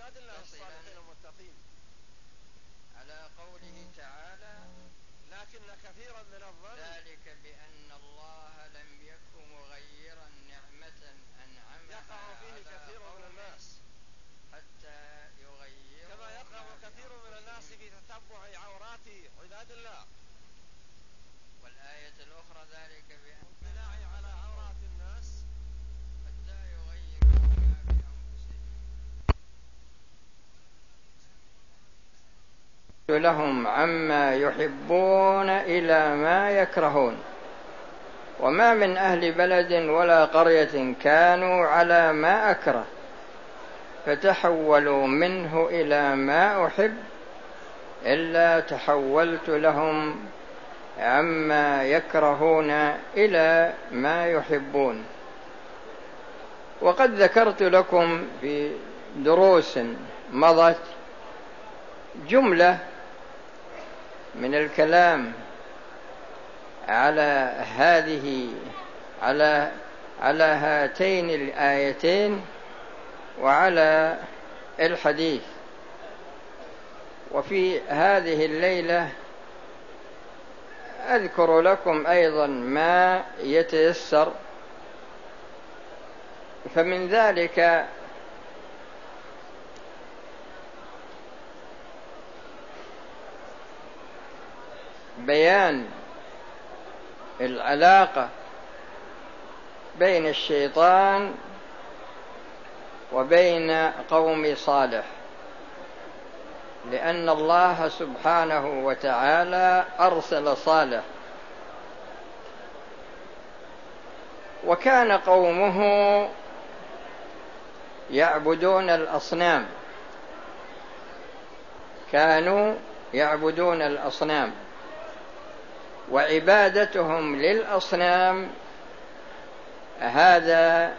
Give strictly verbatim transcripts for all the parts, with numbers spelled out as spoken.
عباد الله الصالحين المتقين. على قوله تعالى: لكن كثيرا من الظن ذلك بأن الله لم يكن مغيرا نعمة أنعمها يقع فيه كثير من الناس حتى يغيروا كما يقع كثير من الناس في تتبع عورات عباد الله. والآية الأخرى: ذلك بأن الاطلاع على عورات الناس حتى يغيروا ما بأنفسهم لهم عما يحبون إلى ما يكرهون. وما من أهل بلد ولا قرية كانوا على ما أكره فتحولوا منه إلى ما أحب إلا تحولت لهم عما يكرهون إلى ما يحبون. وقد ذكرت لكم في دروس مضت جملة من الكلام على هذه على على هاتين الآيتين وعلى الحديث. وفي هذه الليلة أذكر لكم أيضا ما يتيسر. فمن ذلك بيان العلاقة بين الشيطان وبين قوم صالح، لأن الله سبحانه وتعالى أرسل صالح، وكان قومه يعبدون الأصنام، كانوا يعبدون الأصنام، وعبادتهم للأصنام هذا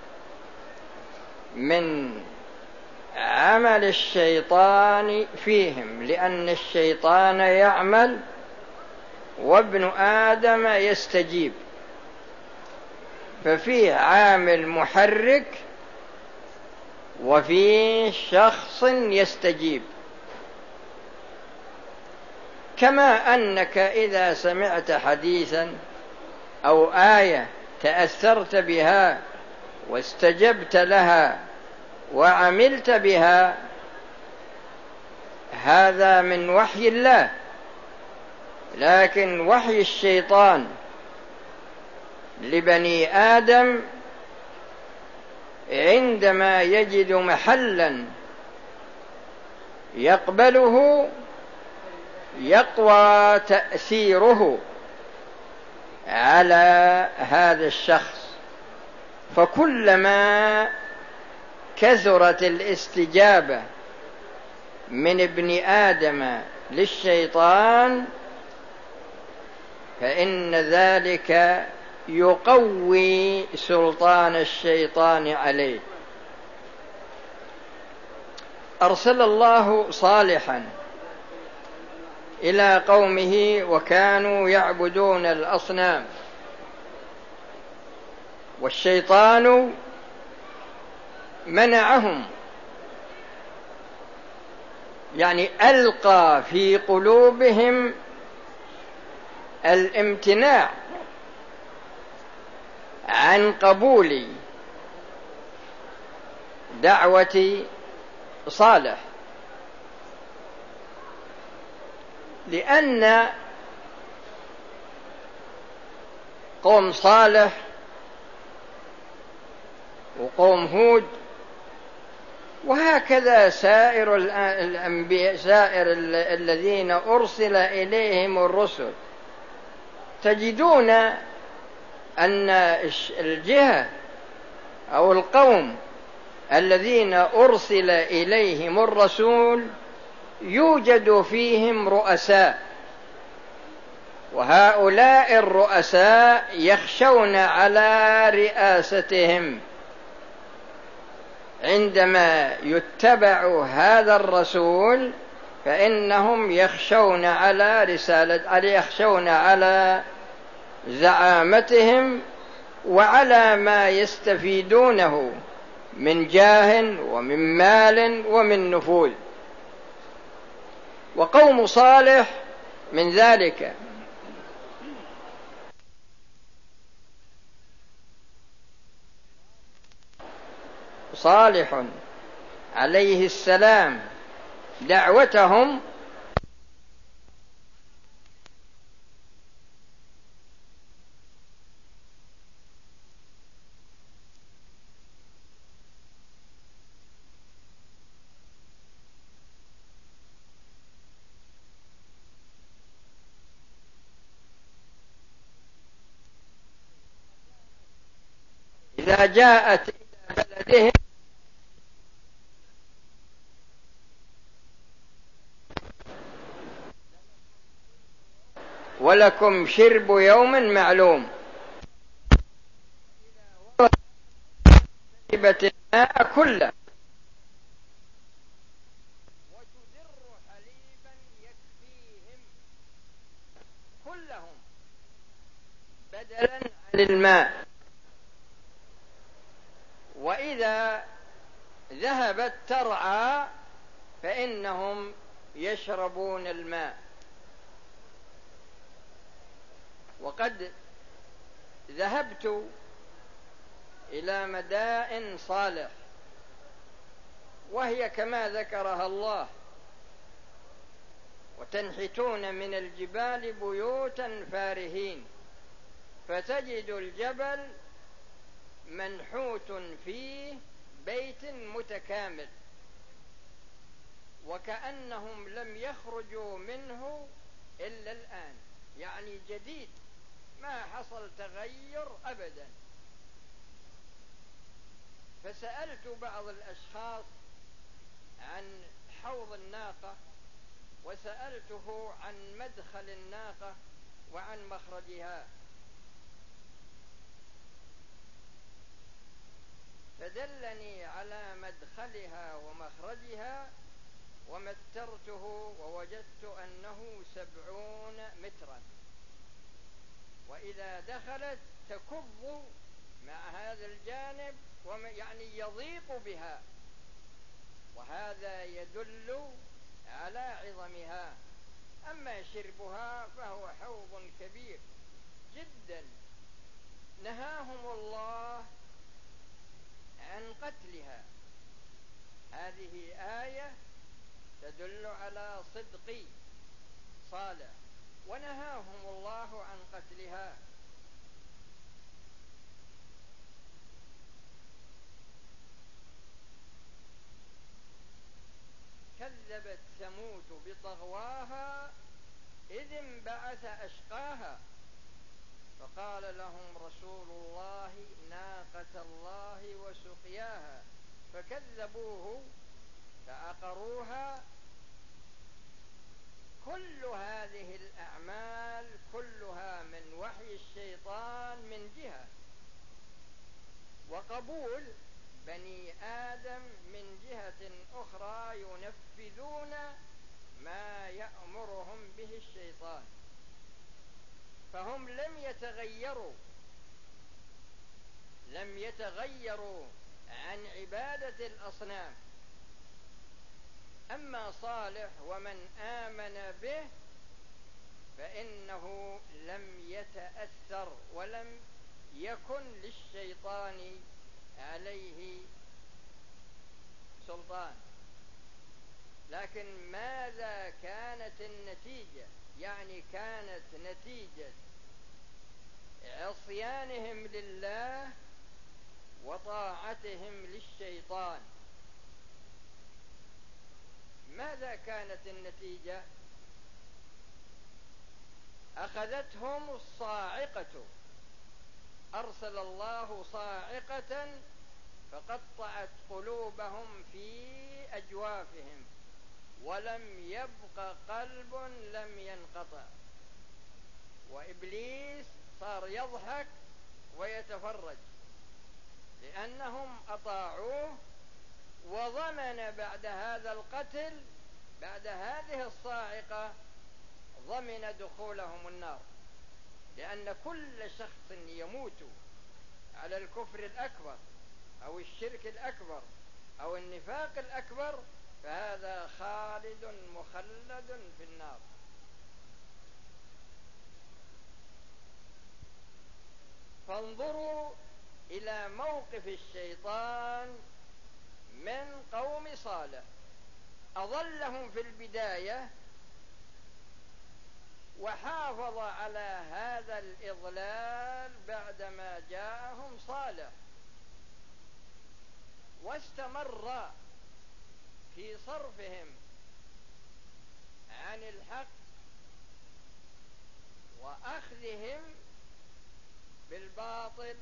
من عمل الشيطان فيهم، لأن الشيطان يعمل وابن آدم يستجيب، ففيه عامل محرك وفيه شخص يستجيب. كما أنك إذا سمعت حديثا أو آية تأثرت بها واستجبت لها وعملت بها، هذا من وحي الله. لكن وحي الشيطان لبني آدم عندما يجد محلا يقبله يقوى تأثيره على هذا الشخص، فكلما كثرت الاستجابة من ابن آدم للشيطان فإن ذلك يقوي سلطان الشيطان عليه. أرسل الله صالحا إلى قومه وكانوا يعبدون الأصنام، والشيطان منعهم، يعني ألقى في قلوبهم الامتناع عن قبول دعوة صالح، لأن قوم صالح وقوم هود وهكذا سائر الأنبياء، سائر الذين أرسل إليهم الرسل، تجدون أن الجهة أو القوم الذين أرسل إليهم الرسول يوجد فيهم رؤساء، وهؤلاء الرؤساء يخشون على رئاستهم. عندما يتبع هذا الرسول فإنهم يخشون على رسالة يخشون على زعامتهم وعلى ما يستفيدونه من جاه ومن مال ومن نفوذ. وقوم صالح من ذلك. صالح عليه السلام دعوتهم إذا جاءت إلى بلدهم ولكم شرب يوم معلوم، شربت الماء كله وتدر حليبا يكفيهم كلهم بدلا عن الماء. وإذا ذهبت ترعى فإنهم يشربون الماء. وقد ذهبت إلى مدائن صالح وهي كما ذكرها الله، وتنحتون من الجبال بيوتا فارهين، فتجد الجبل منحوت فيه بيت متكامل، وكأنهم لم يخرجوا منه إلا الآن، يعني جديد، ما حصل تغير أبدا. فسألت بعض الأشخاص عن حوض الناقة، وسألته عن مدخل الناقة وعن مخرجها، فدلني على مدخلها ومخرجها، ومترته ووجدت أنه سبعون مترا، وإذا دخلت تكب مع هذا الجانب يعني يضيق بها، وهذا يدل على عظمها. أما شربها فهو حوض كبير جدا. نهاهم الله عن قتلها. هذه آية تدل على صدق صالح، ونهاهم الله عن قتلها. كذبت ثمود بطغواها إذ انبعث أشقاها فقال لهم رسول الله ناقة الله وسقياها فكذبوه فعقروها. كل هذه الأعمال كلها من وحي الشيطان من جهة، وقبول بني آدم من جهة أخرى ينفذون ما يأمرهم به الشيطان. فهم لم يتغيروا لم يتغيروا عن عبادة الأصنام. أما صالح ومن آمن به فإنه لم يتأثر ولم يكن للشيطان عليه سلطان. لكن ماذا كانت النتيجة؟ يعني كانت نتيجة عصيانهم لله وطاعتهم للشيطان. ماذا كانت النتيجة؟ أخذتهم الصاعقة، أرسل الله صاعقة فقطعت قلوبهم في أجوافهم، ولم يبق قلب لم ينقطع. وإبليس صار يضحك ويتفرج لأنهم أطاعوه، وضمن بعد هذا القتل بعد هذه الصاعقة ضمن دخولهم النار، لأن كل شخص يموت على الكفر الأكبر أو الشرك الأكبر أو النفاق الأكبر فهذا خالد مخلد في النار. فانظروا إلى موقف الشيطان من قوم صالح، أضلهم في البداية وحافظ على هذا الإضلال بعدما جاءهم صالح، واستمر في صرفهم عن الحق وأخذهم بالباطل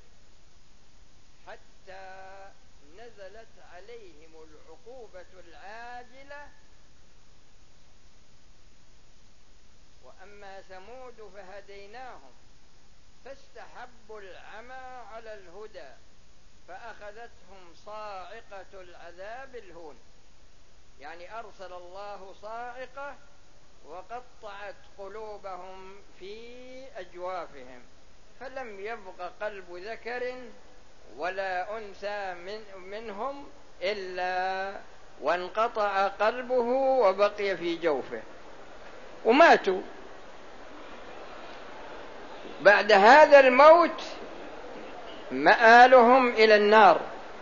حتى نزلت عليهم العقوبة العاجلة. وأما ثمود فهديناهم فاستحبوا العمى على الهدى فأخذتهم صاعقة العذاب الهون، يعني أرسل الله صاعقة وقطعت قلوبهم في أجوافهم، فلم يبق قلب ذكر ولا أنثى من منهم إلا وانقطع قلبه وبقي في جوفه وماتوا. بعد هذا الموت مآلهم إلى النار.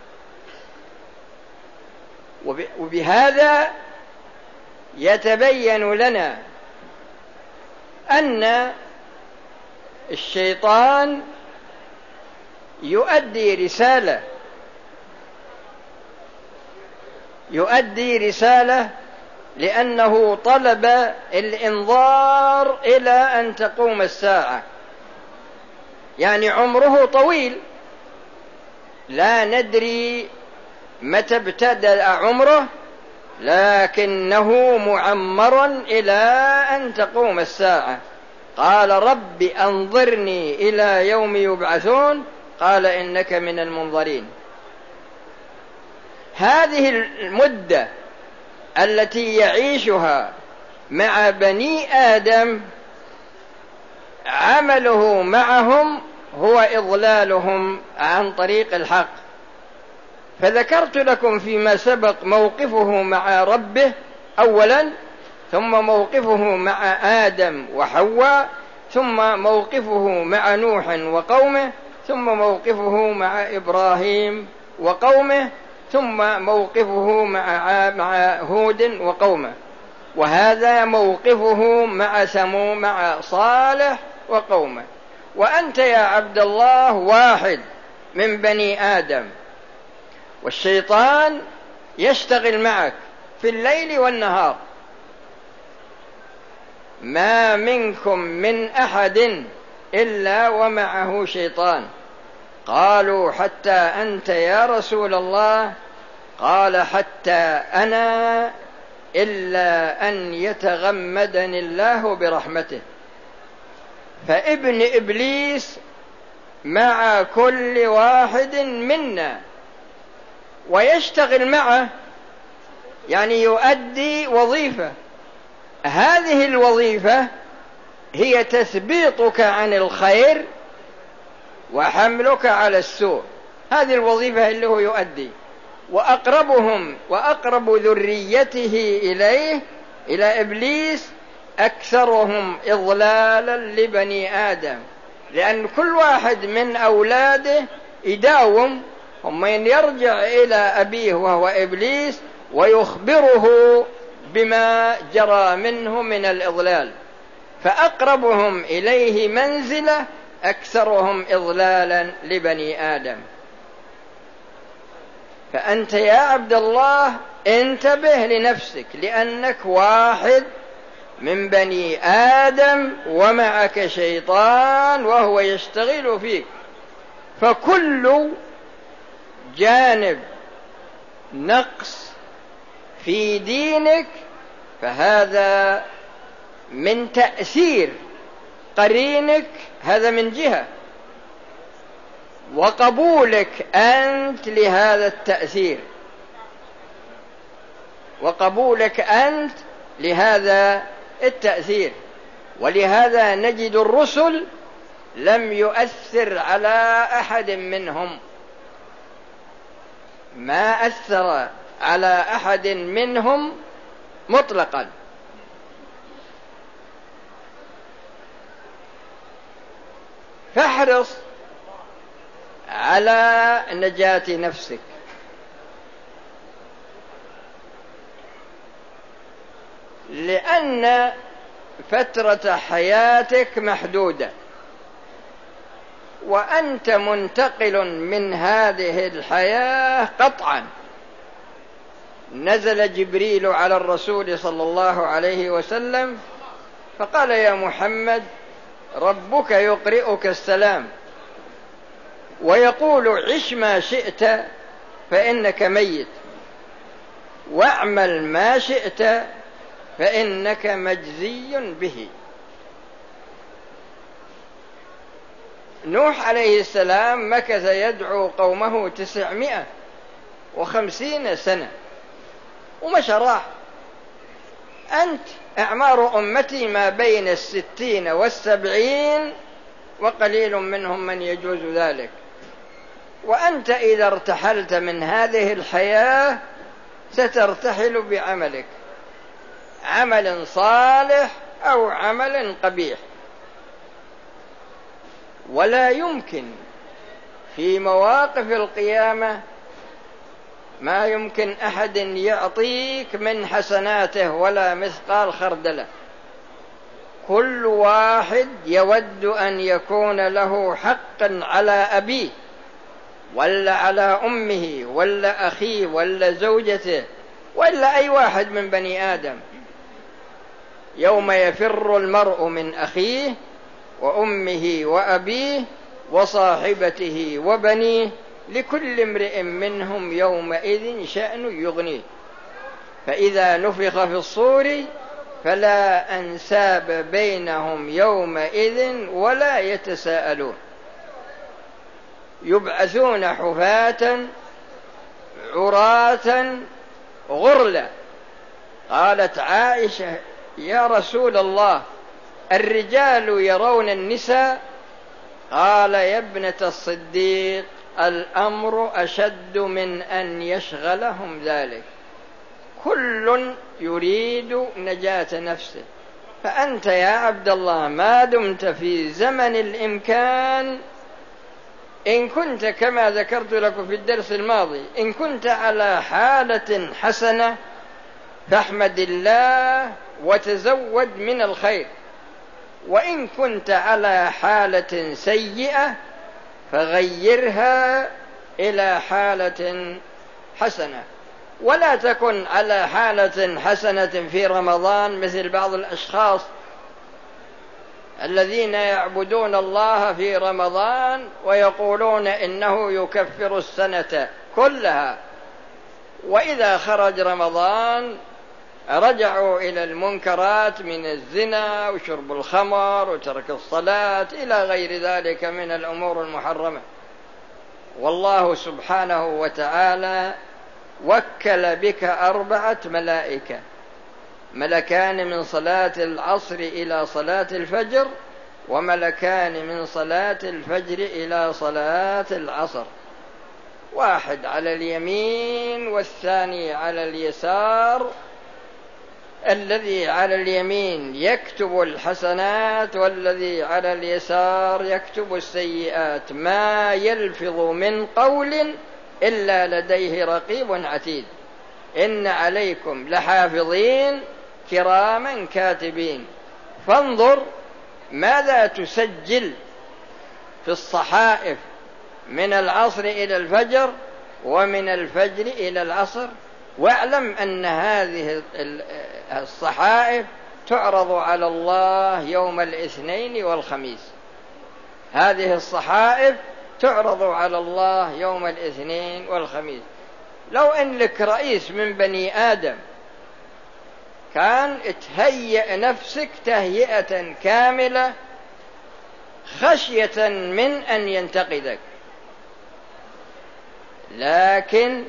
وبهذا يتبين لنا أن الشيطان يؤدي رسالة يؤدي رسالة لأنه طلب الإنظار إلى أن تقوم الساعة، يعني عمره طويل، لا ندري متى ابتدأ عمره، لكنه معمر إلى أن تقوم الساعة. قال رب أنظرني إلى يوم يبعثون، قال إنك من المنظرين. هذه المدة التي يعيشها مع بني آدم عمله معهم هو إضلالهم عن طريق الحق. فذكرت لكم فيما سبق موقفه مع ربه أولا، ثم موقفه مع آدم وحواء، ثم موقفه مع نوح وقومه، ثم موقفه مع إبراهيم وقومه، ثم موقفه مع مع هود وقومه، وهذا موقفه مع ثمود مع صالح وقومه. وأنت يا عبد الله واحد من بني آدم، والشيطان يشتغل معك في الليل والنهار. ما منكم من أحد إلا ومعه شيطان. قالوا حتى أنت يا رسول الله؟ قال حتى أنا إلا أن يتغمدني الله برحمته. فابن إبليس مع كل واحد منا ويشتغل معه، يعني يؤدي وظيفة. هذه الوظيفة هي تثبيطك عن الخير وحملك على السوء. هذه الوظيفة اللي هو يؤدي. وأقربهم وأقرب ذريته إليه إلى إبليس أكثرهم إضلالا لبني آدم، لأن كل واحد من أولاده يداوم ثم يرجع إلى أبيه وهو إبليس ويخبره بما جرى منه من الإضلال. فأقربهم إليه منزلة أكثرهم إضلالا لبني آدم. فأنت يا عبد الله انتبه لنفسك، لأنك واحد من بني آدم ومعك شيطان وهو يشتغل فيك. فكل جانب نقص في دينك فهذا من تأثير قرينك، هذا من جهة، وقبولك أنت لهذا التأثير، وقبولك أنت لهذا التأثير. ولهذا نجد الرسل لم يؤثر على أحد منهم، ما أثر على أحد منهم مطلقا. فاحرص على نجاة نفسك، لأن فترة حياتك محدودة، وأنت منتقل من هذه الحياة قطعا. نزل جبريل على الرسول صلى الله عليه وسلم فقال: يا محمد، ربك يقرئك السلام ويقول: عش ما شئت فإنك ميت، واعمل ما شئت فإنك مجزي به. نوح عليه السلام مكث يدعو قومه تسعمائة وخمسين سنة ومشى راح. أنت أعمار أمتي ما بين الستين والسبعين، وقليل منهم من يجوز ذلك. وأنت إذا ارتحلت من هذه الحياة سترتحل بعملك، عمل صالح أو عمل قبيح. ولا يمكن في مواقف القيامة ما يمكن أحد يعطيك من حسناته ولا مثقال خردلة. كل واحد يود أن يكون له حق على أبيه ولا على أمه ولا أخيه ولا زوجته ولا أي واحد من بني آدم. يوم يفر المرء من أخيه وأمه وأبيه وصاحبته وبنيه لكل امرئ منهم يومئذ شأن يغنيه. فإذا نفخ في الصور فلا أنساب بينهم يومئذ ولا يتساءلون. يبعثون حفاة عراة غرلا. قالت عائشة: يا رسول الله، الرجال يرون النساء؟ قال: يا ابنة الصديق، الأمر أشد من أن يشغلهم ذلك. كل يريد نجاة نفسه. فأنت يا عبد الله ما دمت في زمن الإمكان، إن كنت كما ذكرت لكم في الدرس الماضي، إن كنت على حالة حسنة فاحمد الله وتزود من الخير، وإن كنت على حالة سيئة فغيرها إلى حالة حسنة. ولا تكن على حالة حسنة في رمضان مثل بعض الأشخاص الذين يعبدون الله في رمضان ويقولون إنه يكفر السنة كلها، وإذا خرج رمضان رجعوا إلى المنكرات من الزنا وشرب الخمر وترك الصلاة إلى غير ذلك من الأمور المحرمة. والله سبحانه وتعالى وكل بك أربعة ملائكة: ملكان من صلاة العصر إلى صلاة الفجر، وملكان من صلاة الفجر إلى صلاة العصر، واحد على اليمين والثاني على اليسار. الذي على اليمين يكتب الحسنات والذي على اليسار يكتب السيئات. ما يلفظ من قول إلا لديه رقيب عتيد. إن عليكم لحافظين كراما كاتبين. فانظر ماذا تسجل في الصحائف من العصر إلى الفجر ومن الفجر إلى العصر، واعلم أن هذه الصحائف تعرض على الله يوم الاثنين والخميس. هذه الصحائف تعرض على الله يوم الاثنين والخميس. لو أن لك رئيس من بني آدم كان تهيئ نفسك تهيئة كاملة خشية من أن ينتقدك، لكن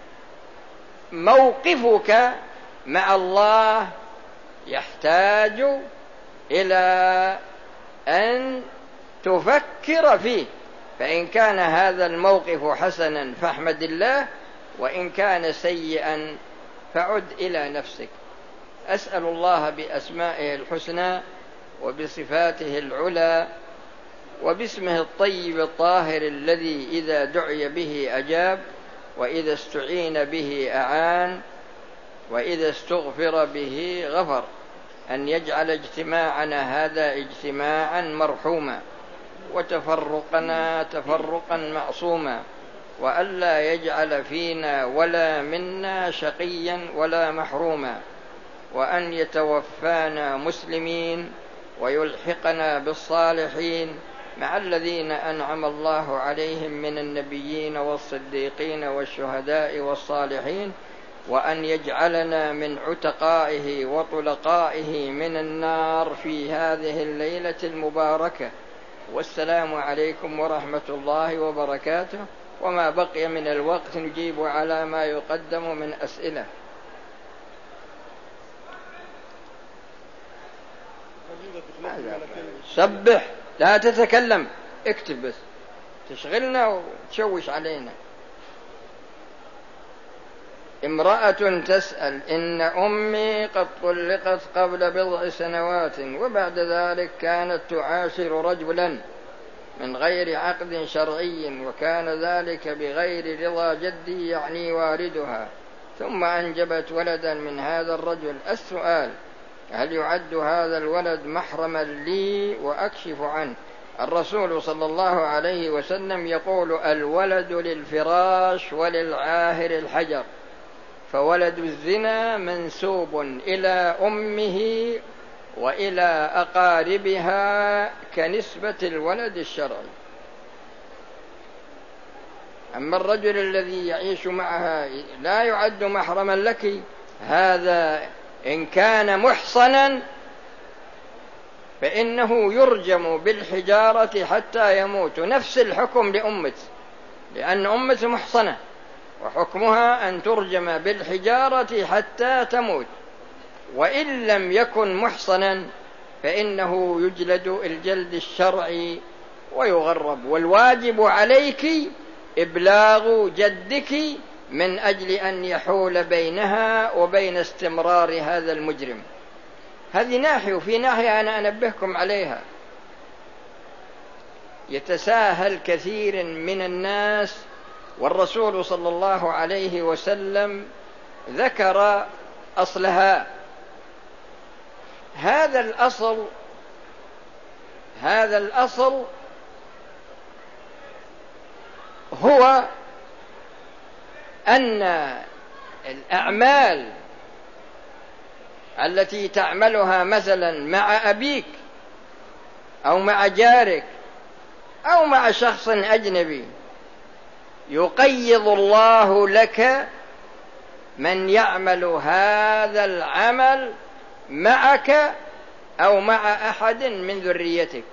موقفك مع الله يحتاج إلى أن تفكر فيه. فإن كان هذا الموقف حسنا فاحمد الله، وإن كان سيئا فعد إلى نفسك. أسأل الله بأسمائه الحسنى وبصفاته العلى وباسمه الطيب الطاهر الذي إذا دعي به أجاب، وإذا استعين به أعان، وإذا استغفر به غفر، أن يجعل اجتماعنا هذا اجتماعا مرحوما، وتفرقنا تفرقا معصوما، وألا يجعل فينا ولا منا شقيا ولا محروما، وأن يتوفانا مسلمين ويلحقنا بالصالحين مع الذين أنعم الله عليهم من النبيين والصديقين والشهداء والصالحين، وأن يجعلنا من عتقائه وطلقائه من النار في هذه الليلة المباركة. والسلام عليكم ورحمة الله وبركاته. وما بقي من الوقت نجيب على ما يقدم من أسئلة. سبح، لا تتكلم، اكتب بس، تشغلنا وتشوش علينا. امرأة تسأل: إن أمي قد طلقت قبل بضع سنوات، وبعد ذلك كانت تعاشر رجلا من غير عقد شرعي، وكان ذلك بغير رضا جدي يعني والدها، ثم أنجبت ولدا من هذا الرجل. السؤال: هل يعد هذا الولد محرما لي وأكشف عنه؟ الرسول صلى الله عليه وسلم يقول: الولد للفراش وللعاهر الحجر، فولد الزنا منسوب إلى أمه وإلى أقاربها كنسبة الولد الشرعي. أما الرجل الذي يعيش معها لا يعد محرما لك، هذا إن كان محصنا فإنه يرجم بالحجارة حتى يموت، نفس الحكم لأمته، لأن أمته محصنة وحكمها أن ترجم بالحجارة حتى تموت. وإن لم يكن محصنا فإنه يجلد الجلد الشرعي ويغرب. والواجب عليك إبلاغ جدك من أجل أن يحول بينها وبين استمرار هذا المجرم. هذه ناحية، وفي ناحية أنا أنبهكم عليها. يتساهل كثير من الناس، والرسول صلى الله عليه وسلم ذكر أصلها. هذا الأصل هذا الأصل هو أن الأعمال التي تعملها مثلا مع أبيك أو مع جارك أو مع شخص أجنبي يقيض الله لك من يعمل هذا العمل معك أو مع أحد من ذريتك.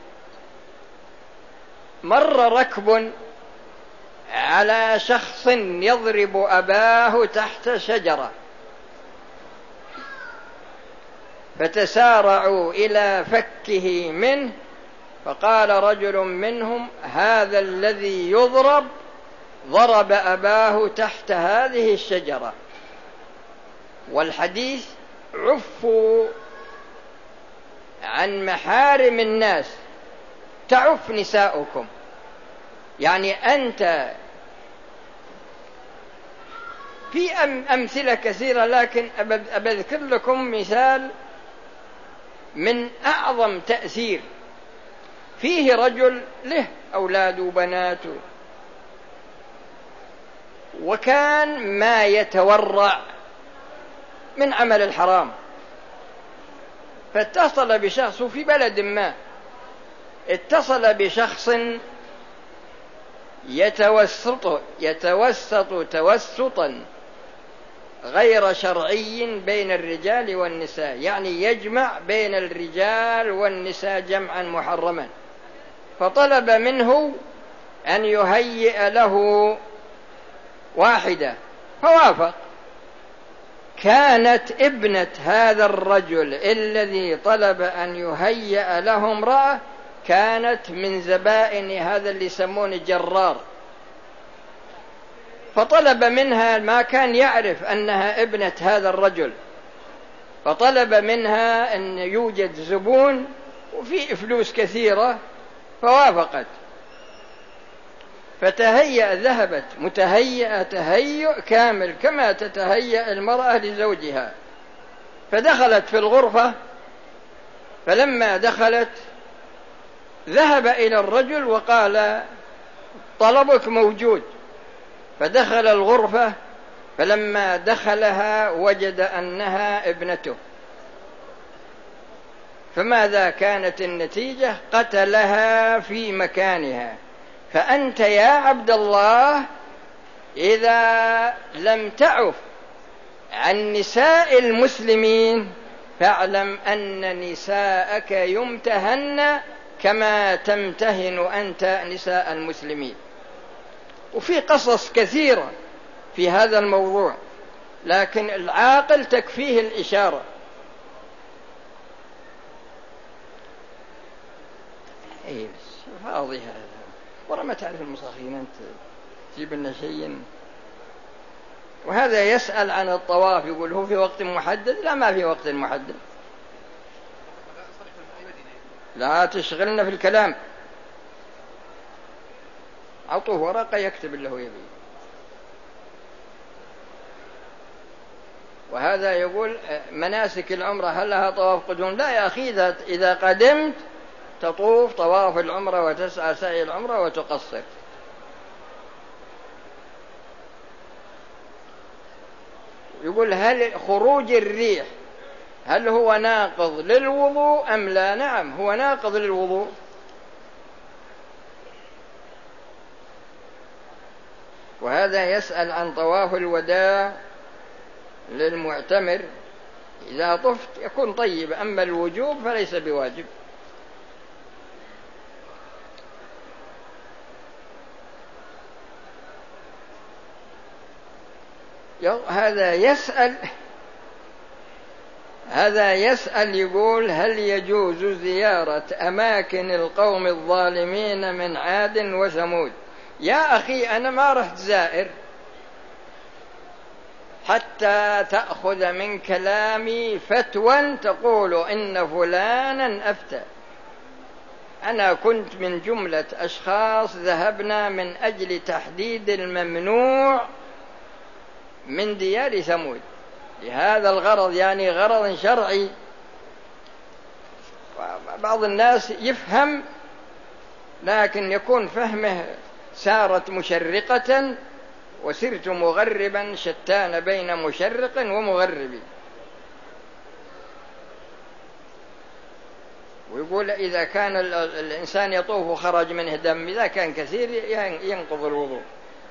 مر ركب على شخص يضرب أباه تحت شجرة، فتسارعوا إلى فكه منه، فقال رجل منهم: هذا الذي يضرب ضرب أباه تحت هذه الشجرة. والحديث: عفوا عن محارم الناس تعف نساؤكم. يعني أنت في أمثلة كثيرة، لكن أذكر لكم مثال من أعظم تأثير. فيه رجل له أولاد وبنات، وكان ما يتورع من عمل الحرام، فاتصل بشخص في بلد ما، اتصل بشخص يتوسط يتوسط توسطا غير شرعي بين الرجال والنساء، يعني يجمع بين الرجال والنساء جمعا محرما، فطلب منه أن يهيئ له واحدة، فوافق. كانت ابنة هذا الرجل الذي طلب أن يهيئ له امرأة كانت من زبائن هذا اللي يسمونه جرار، فطلب منها، ما كان يعرف أنها ابنة هذا الرجل، فطلب منها أن يوجد زبون وفي فلوس كثيرة، فوافقت. فتهيأ، ذهبت متهيئة تهيؤ كامل كما تتهيأ المرأة لزوجها، فدخلت في الغرفة. فلما دخلت ذهب إلى الرجل وقال طلبك موجود. فدخل الغرفة، فلما دخلها وجد أنها ابنته. فماذا كانت النتيجة؟ قتلها في مكانها. فأنت يا عبد الله إذا لم تعف عن نساء المسلمين فاعلم أن نساءك يمتهن كما تمتهن أنت نساء المسلمين. وفي قصص كثيرة في هذا الموضوع، لكن العاقل تكفيه الإشارة. إيه فاضي هذا، ورا ما تعرف المصاخين أنت تجيب لنا شيء. وهذا يسأل عن الطواف، يقول هو في وقت محدد؟ لا، ما في وقت محدد. لا تشغلنا في الكلام، أعطوه ورقة يكتب اللي هو يبي. وهذا يقول مناسك العمرة هل لها طواف قدوم؟ لا يا أخي، إذا قدمت تطوف طواف العمرة وتسعى سعي العمرة وتقصر. يقول هل خروج الريح هل هو ناقض للوضوء أم لا؟ نعم، هو ناقض للوضوء. وهذا يسأل عن طواف الوداع للمعتمر، إذا طفت يكون طيب، أما الوجوب فليس بواجب. هذا يسأل هذا يسأل يقول هل يجوز زيارة أماكن القوم الظالمين من عاد وثمود؟ يا أخي أنا ما رحت زائر حتى تأخذ من كلامي فتوى تقول إن فلانا أفتى. أنا كنت من جملة أشخاص ذهبنا من أجل تحديد الممنوع من ديار ثمود لهذا الغرض، يعني غرض شرعي. بعض الناس يفهم لكن يكون فهمه سارت مشرقة وسرت مغربا، شتان بين مشرق ومغرب. ويقول إذا كان الإنسان يطوف وخرج منه دم، إذا كان كثير ينقض الوضوء.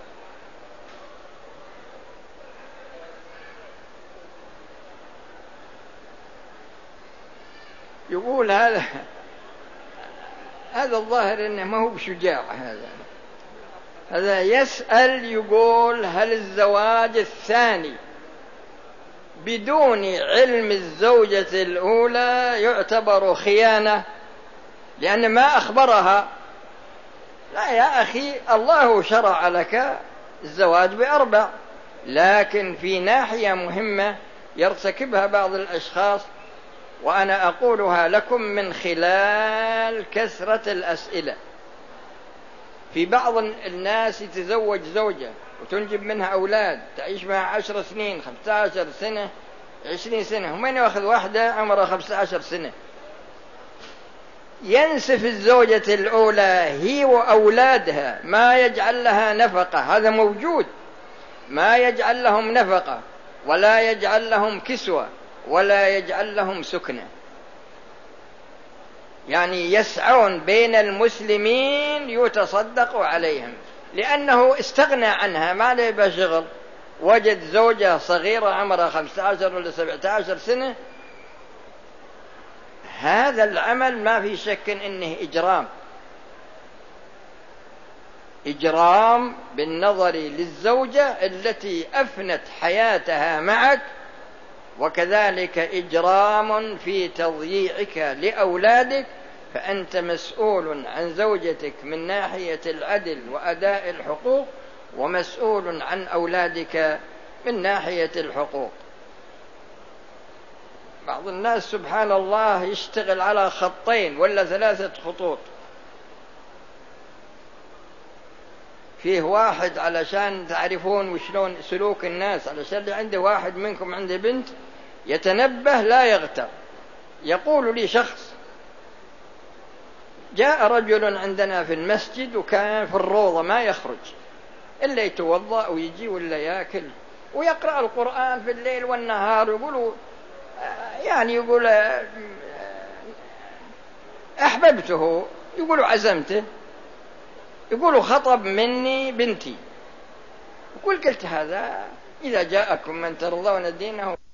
يقول هذا هذا الظاهر إنه ما هو بشجاع. هذا هذا يسأل يقول هل الزواج الثاني بدون علم الزوجة الأولى يعتبر خيانة لأن ما أخبرها؟ لا يا أخي، الله شرع لك الزواج بأربع، لكن في ناحية مهمة يرتكبها بعض الأشخاص، وأنا أقولها لكم من خلال كثرة الأسئلة. في بعض الناس يتزوج زوجة وتنجب منها أولاد، تعيش معها عشر سنين، خمسة عشر سنة، عشرين سنة، ومن يأخذ واحدة عمرها خمسة عشر سنة، ينسف الزوجة الأولى هي وأولادها، ما يجعل لها نفقة، هذا موجود، ما يجعل لهم نفقة ولا يجعل لهم كسوة ولا يجعل لهم سكنة، يعني يسعون بين المسلمين يتصدق عليهم، لأنه استغنى عنها، ما له يبقى شغل، وجد زوجة صغيرة عمرها خمسة عشر ولا سبعة عشر سنة. هذا العمل ما في شك إنه إجرام، إجرام بالنظر للزوجة التي أفنت حياتها معك، وكذلك إجرام في تضييعك لأولادك، فأنت مسؤول عن زوجتك من ناحية العدل وأداء الحقوق، ومسؤول عن أولادك من ناحية الحقوق. بعض الناس سبحان الله يشتغل على خطين ولا ثلاثة خطوط. فيه واحد علشان تعرفون وشلون سلوك الناس، علشان اللي عنده واحد منكم عنده بنت يتنبه لا يغتر. يقول لي شخص: جاء رجل عندنا في المسجد وكان في الروضة ما يخرج إلا يتوضأ ويجي ولا يأكل ويقرأ القرآن في الليل والنهار. يقولوا يعني يقول أحببته، يقولوا عزمته، يقولوا خطب مني بنتي. يقول قلت هذا إذا جاءكم من ترضون دينه